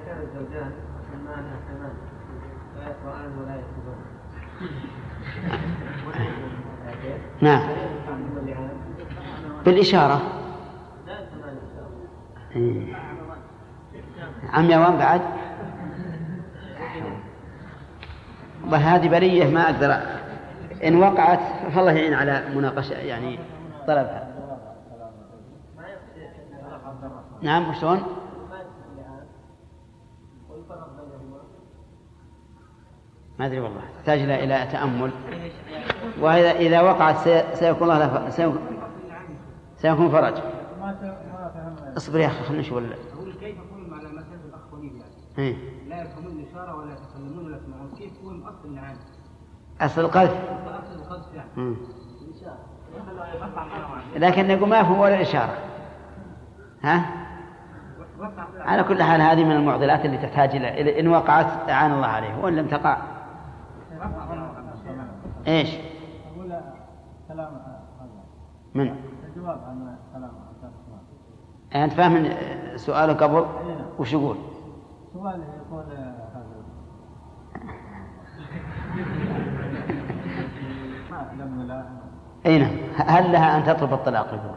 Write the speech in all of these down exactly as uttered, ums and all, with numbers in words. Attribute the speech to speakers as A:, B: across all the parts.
A: كان الزوجان مسلمان يحتمان لا يقرآن ولا يكتبون.
B: نعم بالإشارة. إيه. عم يوان بعد والله هذه برية ما أقدر إن وقعت فالله يعين على مناقشة يعني طلبها. نعم وشلون؟ ما أدري والله تحتاج إلى تأمل. وإذا إذا وقعت سيكون الله سيكون فرج. اصبر يا أخي خلنا نشوف.
C: كيف يكون على مسألة الأخ وليد يعني لا يفهمون الإشارة ولا يتكلمون ولا يسمعون كيف يكون أصل النعام
B: أصل القذف
C: أصل القذف يعني
B: لكن نقول ما هو ولا الإشارة. ها على كل حال هذه من المعضلات اللي تحتاج إلى إن وقعت أعان الله عليه وإن لم تقع إيش
D: أقول كلام
B: من
D: الجواب عن كلام
B: أنت فاهم سؤاله قبل وش يقول؟
D: سؤاله يقول
B: أين هل لها أن تطلب الطلاق يقول؟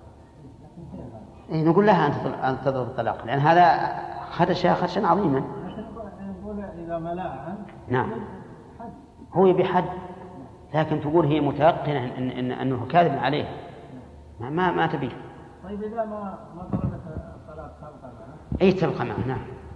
B: إيه نقول لها أن تطلب الطلاق لأن هذا خدش خدشا عظيما.
D: نقول إذا ملاها
B: نعم هو يبي حد لكن تقول هي متيقنة إن, إن أنه كاذب عليه ما ما, ما تبيه.
D: طيب إذا ما ما طلبت الطلاق تبقى معه.
B: أي تبقى معه. نعم.